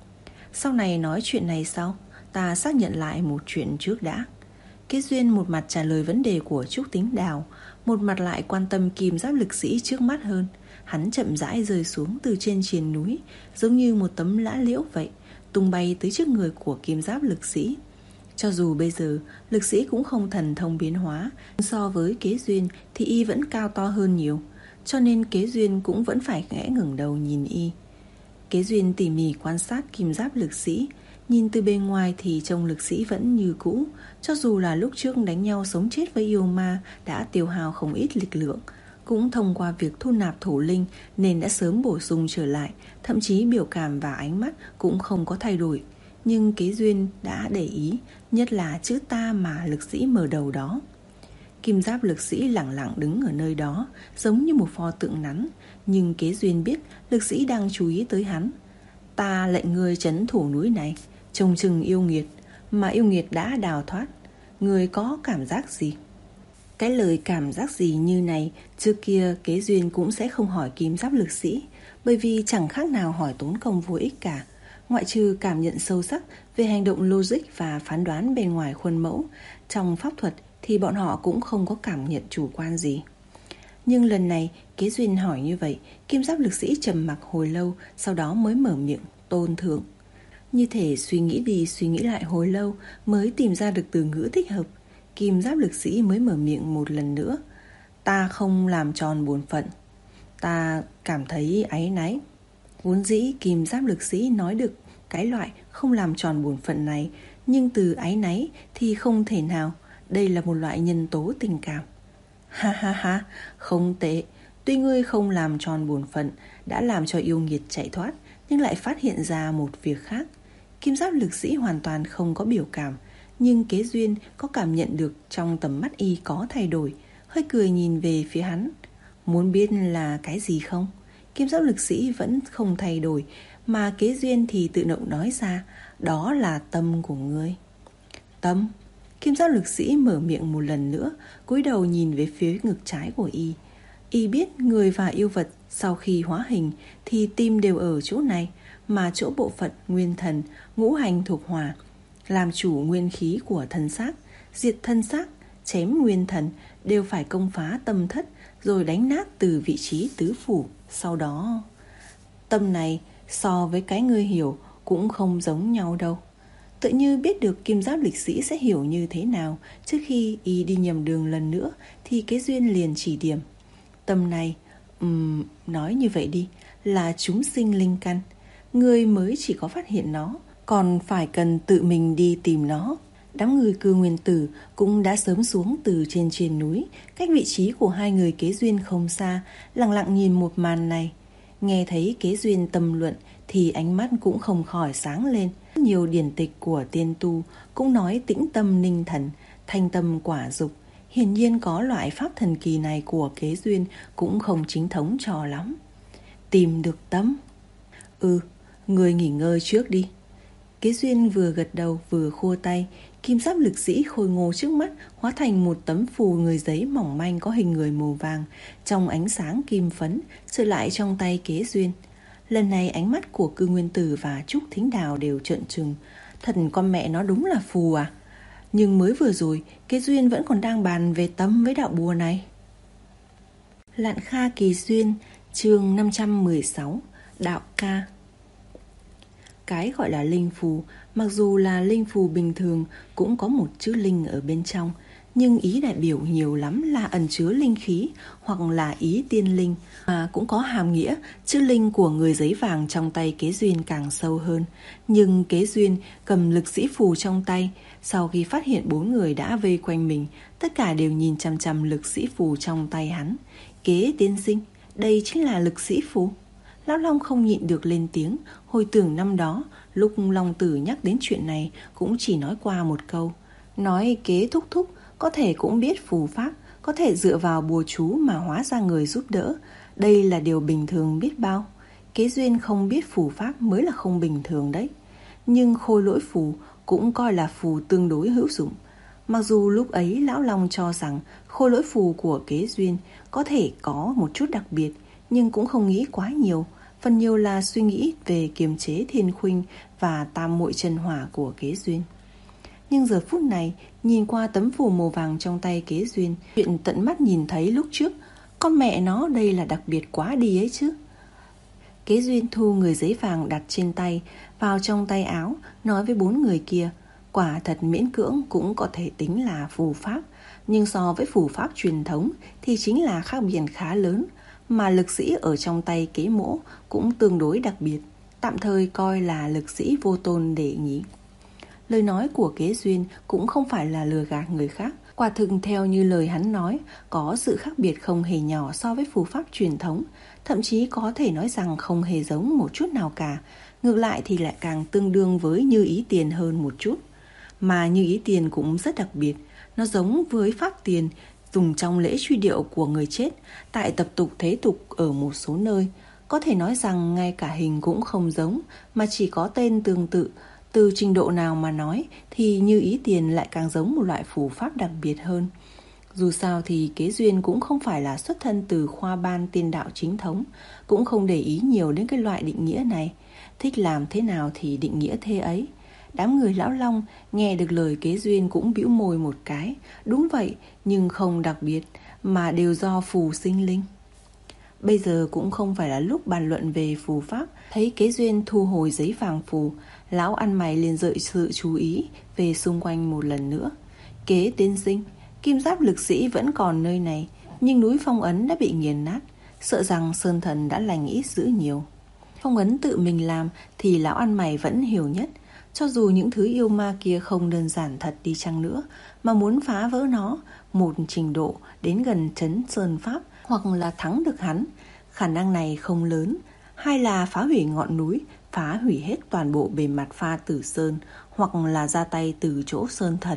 Sau này nói chuyện này sau, ta xác nhận lại một chuyện trước đã. Kế Duyên một mặt trả lời vấn đề của Trúc Thính Đào, một mặt lại quan tâm kim giáp lực sĩ trước mắt hơn. Hắn chậm rãi rơi xuống từ trên triền núi, giống như một tấm lã liễu vậy, tung bay tới trước người của kim giáp lực sĩ. Cho dù bây giờ lực sĩ cũng không thần thông biến hóa, so với Kế Duyên thì y vẫn cao to hơn nhiều, cho nên Kế Duyên cũng vẫn phải khẽ ngẩng đầu nhìn y. Kế Duyên tỉ mỉ quan sát kim giáp lực sĩ, nhìn từ bên ngoài thì trông lực sĩ vẫn như cũ, cho dù là lúc trước đánh nhau sống chết với yêu ma đã tiêu hao không ít lực lượng, cũng thông qua việc thu nạp thổ linh nên đã sớm bổ sung trở lại, thậm chí biểu cảm và ánh mắt cũng không có thay đổi. Nhưng Kế Duyên đã để ý, nhất là chữ ta mà lực sĩ mở đầu đó. Kim giáp lực sĩ lẳng lặng đứng ở nơi đó, giống như một pho tượng nắn, nhưng Kế Duyên biết lực sĩ đang chú ý tới hắn. Ta lệnh ngươi trấn thủ núi này, trông chừng yêu nghiệt, mà yêu nghiệt đã đào thoát. Ngươi có cảm giác gì? Cái lời cảm giác gì như này, trước kia Kế Duyên cũng sẽ không hỏi kim giáp lực sĩ, bởi vì chẳng khác nào hỏi tốn công vô ích cả. Ngoại trừ cảm nhận sâu sắc về hành động logic và phán đoán bên ngoài khuôn mẫu, trong pháp thuật thì bọn họ cũng không có cảm nhận chủ quan gì. Nhưng lần này Kế Duyên hỏi như vậy, kim giáp lực sĩ trầm mặc hồi lâu, sau đó mới mở miệng, tôn thượng. Như thể suy nghĩ đi suy nghĩ lại hồi lâu mới tìm ra được từ ngữ thích hợp. Kim giáp lực sĩ mới mở miệng một lần nữa. Ta không làm tròn bổn phận, ta cảm thấy áy náy. Vốn dĩ kim giáp lực sĩ nói được cái loại không làm tròn bổn phận này, nhưng từ áy náy thì không thể nào. Đây là một loại nhân tố tình cảm. Ha ha ha, không tệ. Tuy ngươi không làm tròn bổn phận, đã làm cho yêu nghiệt chạy thoát, nhưng lại phát hiện ra một việc khác. Kim giáp lực sĩ hoàn toàn không có biểu cảm, Nhưng Kế Duyên có cảm nhận được trong tầm mắt y có thay đổi, hơi cười nhìn về phía hắn. Muốn biết là cái gì không? Kim Giáp Lực Sĩ vẫn không thay đổi, mà Kế Duyên thì tự động nói ra, đó là tâm của ngươi. Tâm? Kim Giáp Lực Sĩ mở miệng một lần nữa, cúi đầu nhìn về phía ngực trái của y. Y biết người và yêu vật sau khi hóa hình thì tim đều ở chỗ này, mà chỗ bộ phận nguyên thần, ngũ hành thuộc hỏa, làm chủ nguyên khí của thân xác, diệt thân xác, chém nguyên thần đều phải công phá tâm thất, rồi đánh nát từ vị trí tứ phủ. Sau đó, tâm này so với cái ngươi hiểu cũng không giống nhau đâu. Tự như biết được Kim Giáp Lực Sĩ sẽ hiểu như thế nào, trước khi y đi nhầm đường lần nữa thì Kế Duyên liền chỉ điểm. Tâm này, um, nói như vậy đi, là chúng sinh linh căn. Ngươi mới chỉ có phát hiện nó, còn phải cần tự mình đi tìm nó. Đám người Cư Nguyên Tử cũng đã sớm xuống từ trên trên núi, cách vị trí của hai người Kế Duyên không xa, lặng lặng nhìn một màn này. Nghe thấy Kế Duyên tâm luận thì ánh mắt cũng không khỏi sáng lên. Nhiều điển tịch của tiên tu cũng nói tĩnh tâm ninh thần, thanh tâm quả dục. Hiển nhiên có loại pháp thần kỳ này của Kế Duyên cũng không chính thống cho lắm. Tìm được tâm? Ừ, người nghỉ ngơi trước đi. Kế Duyên vừa gật đầu vừa khua tay. Kim Giáp Lực Sĩ khôi ngô trước mắt hóa thành một tấm phù người giấy mỏng manh có hình người màu vàng, trong ánh sáng kim phấn trở lại trong tay Kế Duyên. Lần này ánh mắt của Cư Nguyên Tử và Trúc Thính Đào đều trợn trừng. Thật con mẹ nó đúng là phù à? Nhưng mới vừa rồi Kế Duyên vẫn còn đang bàn về tâm với đạo bùa này. Lạn Kha Kỳ Duyên, chương năm trăm mười sáu, Đạo Ca. Cái gọi là linh phù, mặc dù là linh phù bình thường cũng có một chữ linh ở bên trong, nhưng ý đại biểu nhiều lắm là ẩn chứa linh khí hoặc là ý tiên linh, mà cũng có hàm nghĩa chữ linh của người giấy vàng trong tay Kế Duyên càng sâu hơn. Nhưng Kế Duyên cầm lực sĩ phù trong tay, sau khi phát hiện bốn người đã vây quanh mình, tất cả đều nhìn chằm chằm lực sĩ phù trong tay hắn. Kế tiên sinh, đây chính là lực sĩ phù. Lão Long không nhịn được lên tiếng, hồi tưởng năm đó, lúc Long Tử nhắc đến chuyện này cũng chỉ nói qua một câu. Nói Kế thúc thúc có thể cũng biết phù pháp, có thể dựa vào bùa chú mà hóa ra người giúp đỡ. Đây là điều bình thường biết bao. Kế Duyên không biết phù pháp mới là không bình thường đấy. Nhưng khôi lỗi phù cũng coi là phù tương đối hữu dụng. Mặc dù lúc ấy Lão Long cho rằng khôi lỗi phù của Kế Duyên có thể có một chút đặc biệt, nhưng cũng không nghĩ quá nhiều. Phần nhiều là suy nghĩ về kiềm chế thiên khuynh và tam muội chân hỏa của Kế Duyên. Nhưng giờ phút này, nhìn qua tấm phù màu vàng trong tay Kế Duyên, chuyện tận mắt nhìn thấy lúc trước, con mẹ nó đây là đặc biệt quá đi ấy chứ. Kế Duyên thu người giấy vàng đặt trên tay vào trong tay áo, nói với bốn người kia, quả thật miễn cưỡng cũng có thể tính là phù pháp, nhưng so với phù pháp truyền thống thì chính là khác biệt khá lớn, mà lực sĩ ở trong tay Kế Mỗ cũng tương đối đặc biệt, tạm thời coi là lực sĩ vô tôn đệ nhị. Lời nói của Kế Duyên cũng không phải là lừa gạt người khác, quả thực theo như lời hắn nói, có sự khác biệt không hề nhỏ so với phù pháp truyền thống, thậm chí có thể nói rằng không hề giống một chút nào cả, ngược lại thì lại càng tương đương với Như Ý Tiền hơn một chút. Mà Như Ý Tiền cũng rất đặc biệt, nó giống với pháp tiền dùng trong lễ truy điệu của người chết tại tập tục thế tục ở một số nơi. Có thể nói rằng ngay cả hình cũng không giống, mà chỉ có tên tương tự. Từ trình độ nào mà nói thì Như Ý Tiền lại càng giống một loại phù pháp đặc biệt hơn. Dù sao thì Kế Duyên cũng không phải là xuất thân từ khoa ban tiên đạo chính thống, cũng không để ý nhiều đến cái loại định nghĩa này. Thích làm thế nào thì định nghĩa thế ấy. Đám người Lão Long nghe được lời Kế Duyên cũng bĩu môi một cái. Đúng vậy, nhưng không đặc biệt, mà đều do phù sinh linh. Bây giờ cũng không phải là lúc bàn luận về phù pháp. Thấy Kế Duyên thu hồi giấy vàng phù, Lão ăn mày liền dợi sự chú ý về xung quanh một lần nữa. Kế tiên sinh, Kim Giáp Lực Sĩ vẫn còn nơi này, nhưng núi phong ấn đã bị nghiền nát, sợ rằng Sơn Thần đã lành ít dữ nhiều. Phong ấn tự mình làm thì Lão ăn mày vẫn hiểu nhất. Cho dù những thứ yêu ma kia không đơn giản thật đi chăng nữa, mà muốn phá vỡ nó một trình độ đến gần trấn Sơn Pháp hoặc là thắng được hắn, khả năng này không lớn. Hay là phá hủy ngọn núi, phá hủy hết toàn bộ bề mặt Pha Tử Sơn, hoặc là ra tay từ chỗ sơn thần.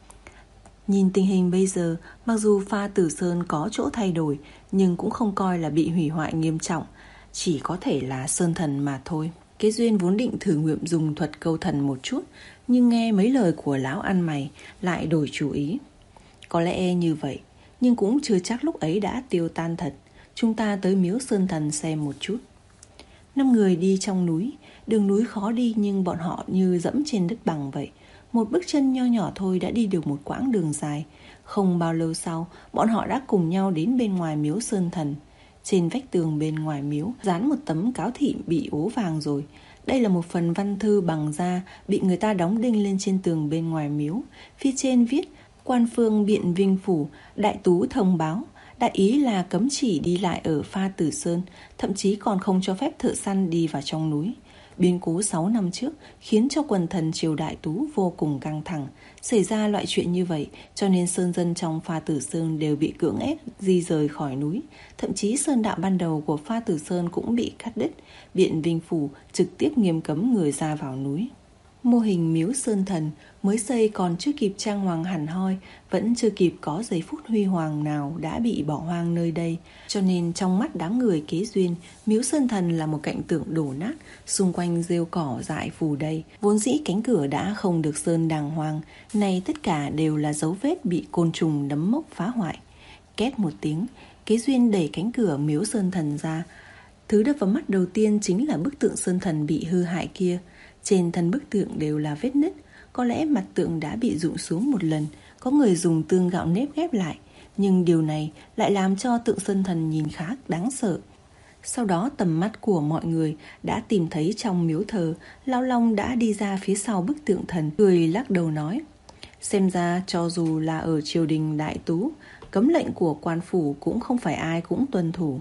Nhìn tình hình bây giờ, mặc dù pha Tử Sơn có chỗ thay đổi, nhưng cũng không coi là bị hủy hoại nghiêm trọng, chỉ có thể là sơn thần mà thôi. Kế Duyên vốn định thử nghiệm dùng thuật câu thần một chút, nhưng nghe mấy lời của lão ăn mày lại đổi chủ ý. Có lẽ như vậy, nhưng cũng chưa chắc lúc ấy đã tiêu tan thật. Chúng ta tới miếu sơn thần xem một chút. Năm người đi trong núi, đường núi khó đi nhưng bọn họ như dẫm trên đất bằng vậy. Một bước chân nho nhỏ thôi đã đi được một quãng đường dài. Không bao lâu sau, bọn họ đã cùng nhau đến bên ngoài miếu sơn thần. Trên vách tường bên ngoài miếu dán một tấm cáo thị bị ố vàng rồi. Đây là một phần văn thư bằng da bị người ta đóng đinh lên trên tường bên ngoài miếu. Phía trên viết: Quan phương Biện Vinh Phủ, đại tú thông báo. Đại ý là cấm chỉ đi lại ở Pha Tử Sơn, thậm chí còn không cho phép thợ săn đi vào trong núi. Biến cố sáu năm trước khiến cho quần thần triều đại tú vô cùng căng thẳng. Xảy ra loại chuyện như vậy cho nên sơn dân trong Pha Tử Sơn đều bị cưỡng ép di rời khỏi núi. Thậm chí sơn đạo ban đầu của Pha Tử Sơn cũng bị cắt đứt. Biện Vinh Phủ trực tiếp nghiêm cấm người ra vào núi. Mô hình miếu sơn thần mới xây còn chưa kịp trang hoàng hẳn hoi, vẫn chưa kịp có giây phút huy hoàng nào đã bị bỏ hoang nơi đây. Cho nên trong mắt đám người Kế Duyên, miếu sơn thần là một cảnh tượng đổ nát, xung quanh rêu cỏ dại phù đầy. Vốn dĩ cánh cửa đã không được sơn đàng hoàng, nay tất cả đều là dấu vết bị côn trùng nấm mốc phá hoại. Két một tiếng, Kế Duyên đẩy cánh cửa miếu sơn thần ra. Thứ đập vào mắt đầu tiên chính là bức tượng sơn thần bị hư hại kia. Trên thân bức tượng đều là vết nứt. Có lẽ mặt tượng đã bị rụng xuống một lần, có người dùng tương gạo nếp ghép lại. Nhưng điều này lại làm cho tượng sơn thần nhìn khá đáng sợ. Sau đó tầm mắt của mọi người đã tìm thấy trong miếu thờ, Lão Long đã đi ra phía sau bức tượng thần, cười lắc đầu nói: Xem ra cho dù là ở triều đình đại tú, cấm lệnh của quan phủ cũng không phải ai cũng tuân thủ.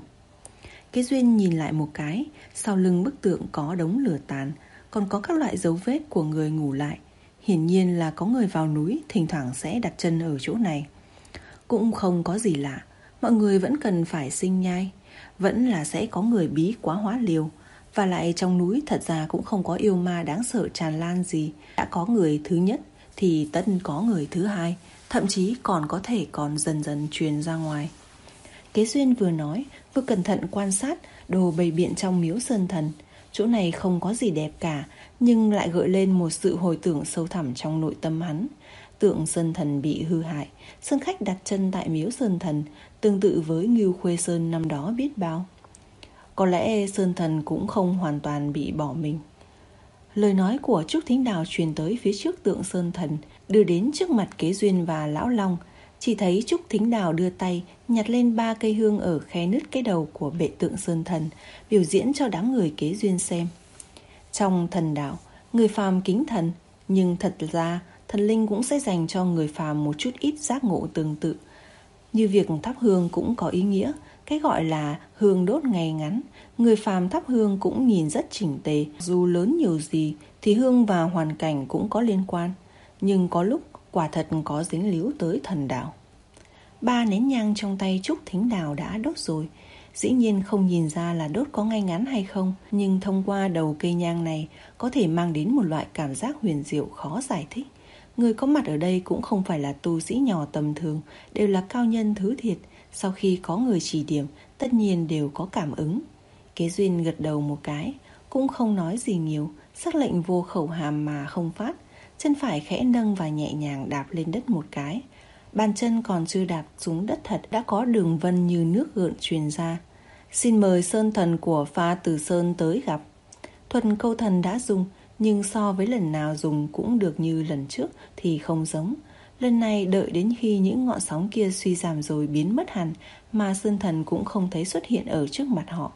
Kế Duyên nhìn lại một cái, sau lưng bức tượng có đống lửa tàn, còn có các loại dấu vết của người ngủ lại. Hiển nhiên là có người vào núi, thỉnh thoảng sẽ đặt chân ở chỗ này. Cũng không có gì lạ, mọi người vẫn cần phải sinh nhai, vẫn là sẽ có người bí quá hóa liều. Và lại trong núi thật ra cũng không có yêu ma đáng sợ tràn lan gì. Đã có người thứ nhất thì tất có người thứ hai, thậm chí còn có thể còn dần dần truyền ra ngoài. Kế Duyên vừa nói vừa cẩn thận quan sát đồ bày biện trong miếu sơn thần. Chỗ này không có gì đẹp cả, nhưng lại gợi lên một sự hồi tưởng sâu thẳm trong nội tâm hắn. Tượng sơn thần bị hư hại, sơn khách đặt chân tại miếu sơn thần, tương tự với Ngưu Khuê Sơn năm đó biết bao. Có lẽ sơn thần cũng không hoàn toàn bị bỏ mình. Lời nói của Trúc Thính Đào truyền tới phía trước tượng sơn thần, đưa đến trước mặt Kế Duyên và Lão Long. Chỉ thấy Trúc Thính Đào đưa tay nhặt lên ba cây hương ở khe nứt cái đầu của bệ tượng sơn thần, biểu diễn cho đám người Kế Duyên xem. Trong thần đạo, người phàm kính thần, nhưng thật ra thần linh cũng sẽ dành cho người phàm một chút ít giác ngộ tương tự. Như việc thắp hương cũng có ý nghĩa, cái gọi là hương đốt ngày ngắn, người phàm thắp hương cũng nhìn rất chỉnh tề. Dù lớn nhiều gì thì hương và hoàn cảnh cũng có liên quan, nhưng có lúc quả thật có dính líu tới thần đạo. Ba nén nhang trong tay Trúc Thính Đào đã đốt rồi. Dĩ nhiên không nhìn ra là đốt có ngay ngắn hay không, nhưng thông qua đầu cây nhang này có thể mang đến một loại cảm giác huyền diệu khó giải thích. Người có mặt ở đây cũng không phải là tu sĩ nhỏ tầm thường, đều là cao nhân thứ thiệt. Sau khi có người chỉ điểm, tất nhiên đều có cảm ứng. Kế Duyên gật đầu một cái, cũng không nói gì nhiều, sắc lệnh vô khẩu hàm mà không phát. Chân phải khẽ nâng và nhẹ nhàng đạp lên đất một cái. Bàn chân còn chưa đạp xuống đất thật đã có đường vân như nước gợn truyền ra. Xin mời sơn thần của Pha Tử Sơn tới gặp. Thuật câu thần đã dùng, nhưng so với lần nào dùng cũng được như lần trước thì không giống. Lần này đợi đến khi những ngọn sóng kia suy giảm rồi biến mất hẳn, mà sơn thần cũng không thấy xuất hiện ở trước mặt họ.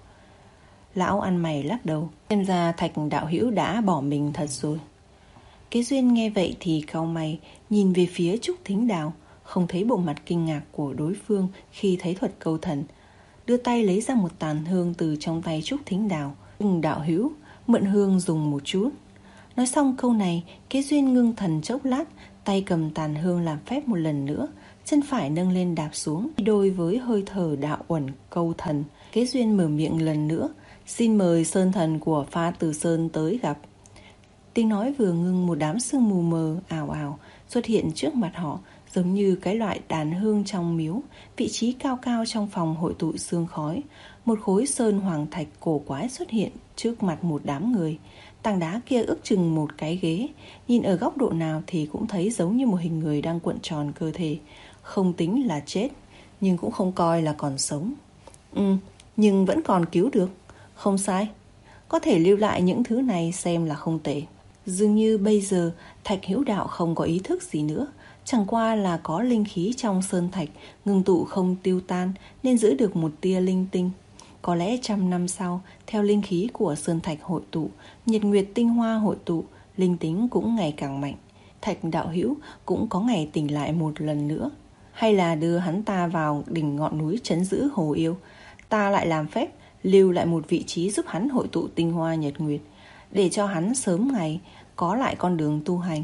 Lão ăn mày lắc đầu, xem ra Thạch đạo hữu đã bỏ mình thật rồi. Kế Duyên nghe vậy thì cau mày, nhìn về phía Trúc Thính Đào, không thấy bộ mặt kinh ngạc của đối phương khi thấy thuật câu thần. Đưa tay lấy ra một tàn hương từ trong tay Trúc Thính Đào. Đạo hữu, mượn hương dùng một chút. Nói xong câu này, Kế Duyên ngưng thần chốc lát, tay cầm tàn hương làm phép một lần nữa, chân phải nâng lên đạp xuống, đôi với hơi thở đạo uẩn câu thần. Kế Duyên mở miệng lần nữa, xin mời sơn thần của Pha Tử Sơn tới gặp. Tiếng nói vừa ngưng, một đám sương mù mờ ảo ảo xuất hiện trước mặt họ, giống như cái loại đàn hương trong miếu. Vị trí cao cao trong phòng hội tụ sương khói. Một khối sơn hoàng thạch cổ quái xuất hiện trước mặt một đám người. Tảng đá kia ước chừng một cái ghế, nhìn ở góc độ nào thì cũng thấy giống như một hình người đang cuộn tròn cơ thể. Không tính là chết, nhưng cũng không coi là còn sống. Ừ, nhưng vẫn còn cứu được. Không sai, có thể lưu lại những thứ này xem là không tệ. Dường như bây giờ Thạch Hữu Đạo không có ý thức gì nữa, chẳng qua là có linh khí trong sơn thạch ngưng tụ không tiêu tan nên giữ được một tia linh tinh. Có lẽ trăm năm sau, theo linh khí của sơn thạch hội tụ, nhật nguyệt tinh hoa hội tụ, linh tính cũng ngày càng mạnh. Thạch đạo hữu cũng có ngày tỉnh lại một lần nữa. Hay là đưa hắn ta vào đỉnh ngọn núi trấn giữ hồ yêu, ta lại làm phép lưu lại một vị trí giúp hắn hội tụ tinh hoa nhật nguyệt, để cho hắn sớm ngày có lại con đường tu hành.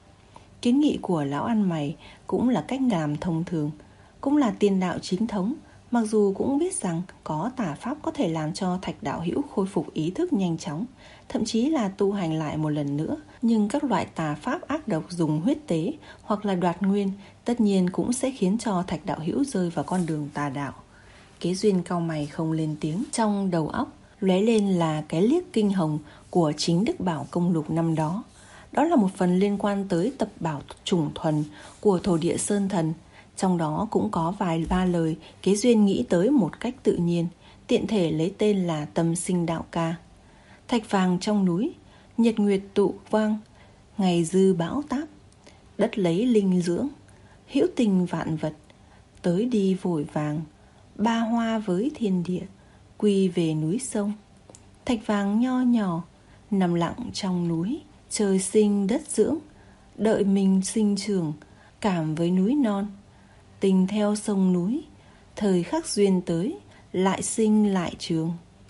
Kiến nghị của lão ăn mày cũng là cách làm thông thường, cũng là tiên đạo chính thống. Mặc dù cũng biết rằng có tà pháp có thể làm cho Thạch đạo hữu khôi phục ý thức nhanh chóng, thậm chí là tu hành lại một lần nữa, nhưng các loại tà pháp ác độc dùng huyết tế hoặc là đoạt nguyên tất nhiên cũng sẽ khiến cho Thạch đạo hữu rơi vào con đường tà đạo. Kế Duyên cau mày không lên tiếng, trong đầu óc lóe lên là cái liếc kinh hồng của chính Đức Bảo Công Lục năm đó. Đó là một phần liên quan tới tập bảo chủng thuần của thổ địa sơn thần. Trong đó cũng có vài ba lời Kế Duyên nghĩ tới một cách tự nhiên, tiện thể lấy tên là Tâm Sinh Đạo Ca. Thạch vàng trong núi, nhật nguyệt tụ vang, ngày dư bão táp, đất lấy linh dưỡng, hữu tình vạn vật, tới đi vội vàng, ba hoa với thiên địa, quy về núi sông. Thạch vàng nho nhỏ, nằm lặng trong núi, trời sinh đất dưỡng, đợi mình sinh trưởng, cảm với núi non. Tình theo sông núi, thời khắc duyên tới, lại sinh lại trường.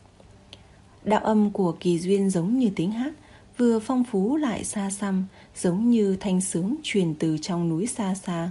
Đạo âm của Kỳ Duyên giống như tiếng hát, vừa phong phú lại xa xăm, giống như thanh sướng truyền từ trong núi xa xa.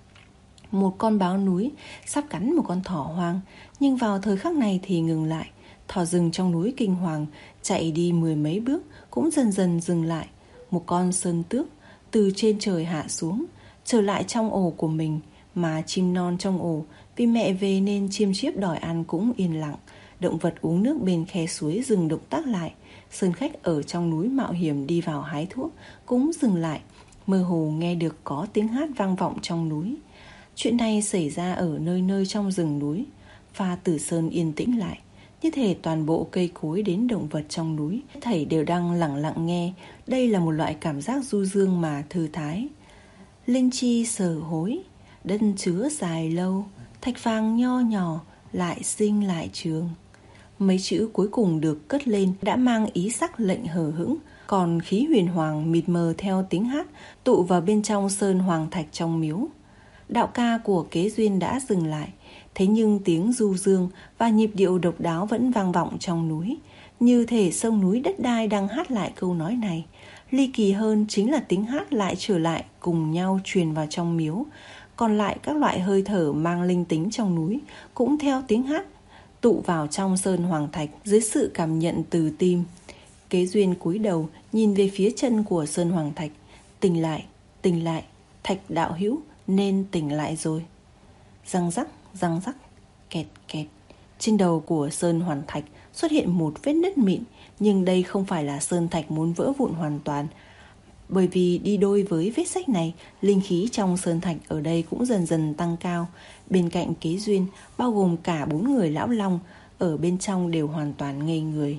Một con báo núi sắp cắn một con thỏ hoang, nhưng vào thời khắc này thì ngừng lại. Thỏ rừng trong núi kinh hoàng, chạy đi mười mấy bước cũng dần dần dừng lại. Một con sơn tước từ trên trời hạ xuống, trở lại trong ổ của mình. Mà chim non trong ổ vì mẹ về nên chiêm chiếp đòi ăn cũng yên lặng. Động vật uống nước bên khe suối dừng động tác lại. Sơn khách ở trong núi mạo hiểm đi vào hái thuốc cũng dừng lại, mơ hồ nghe được có tiếng hát vang vọng trong núi. Chuyện này xảy ra ở nơi nơi trong rừng núi. Pha Tử Sơn yên tĩnh lại, như thể toàn bộ cây cối đến động vật trong núi thảy đều đang lặng lặng nghe. Đây là một loại cảm giác du dương mà thư thái. Linh chi sở hối, đất chứa dài lâu, thạch vàng nho nhỏ, lại sinh lại trường. Mấy chữ cuối cùng được cất lên đã mang ý sắc lệnh hờ hững, còn khí huyền hoàng mịt mờ theo tiếng hát tụ vào bên trong sơn hoàng thạch trong miếu. Đạo ca của Kế Duyên đã dừng lại, thế nhưng tiếng du dương và nhịp điệu độc đáo vẫn vang vọng trong núi, như thể sông núi đất đai đang hát lại câu nói này. Ly kỳ hơn chính là tiếng hát lại trở lại cùng nhau truyền vào trong miếu. Còn lại các loại hơi thở mang linh tính trong núi cũng theo tiếng hát tụ vào trong sơn hoàng thạch dưới sự cảm nhận từ tim. Kế Duyên cúi đầu nhìn về phía chân của sơn hoàng thạch. Tỉnh lại, tỉnh lại, Thạch đạo hữu nên tỉnh lại rồi. Răng rắc, răng rắc, kẹt kẹt. Trên đầu của sơn hoàng thạch xuất hiện một vết nứt mịn, nhưng đây không phải là sơn thạch muốn vỡ vụn hoàn toàn. Bởi vì đi đôi với vết rách này, linh khí trong sơn thạch ở đây cũng dần dần tăng cao. Bên cạnh Kế Duyên, bao gồm cả bốn người lão long, ở bên trong đều hoàn toàn ngây người.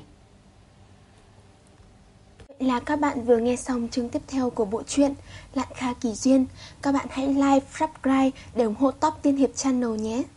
Vậy là các bạn vừa nghe xong chương tiếp theo của bộ truyện Lạn Kha Kỳ Duyên. Các bạn hãy like, subscribe để ủng hộ Top Tiên Hiệp Channel nhé.